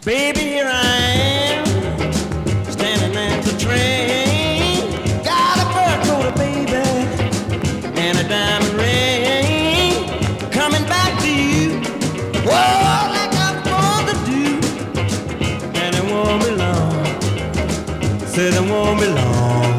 Baby, here I am, standing at the train. Got a fur coat, baby, and a diamond ring. Coming back to you, whoa, like I'm born to do. And it won't be long, said it won't be long.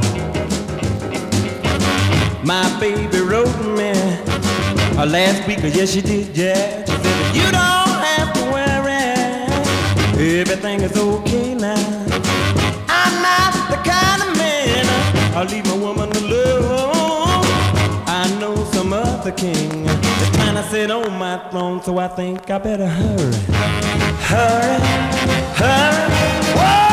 My baby wrote me last week, yes she did, yeah. She said that you don't have to worry, everything is okay now. I'm not the kind of man I'll leave my woman alone. I know some other king that's trying to sit on my throne, so I think I better hurry, hurry, hurry. Whoa!